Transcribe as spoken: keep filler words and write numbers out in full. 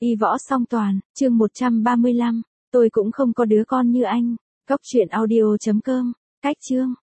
Y võ song toàn, chương một trăm ba mươi lăm, tôi cũng không có đứa con như anh. Cốc truyện audio chấm com, cách chương.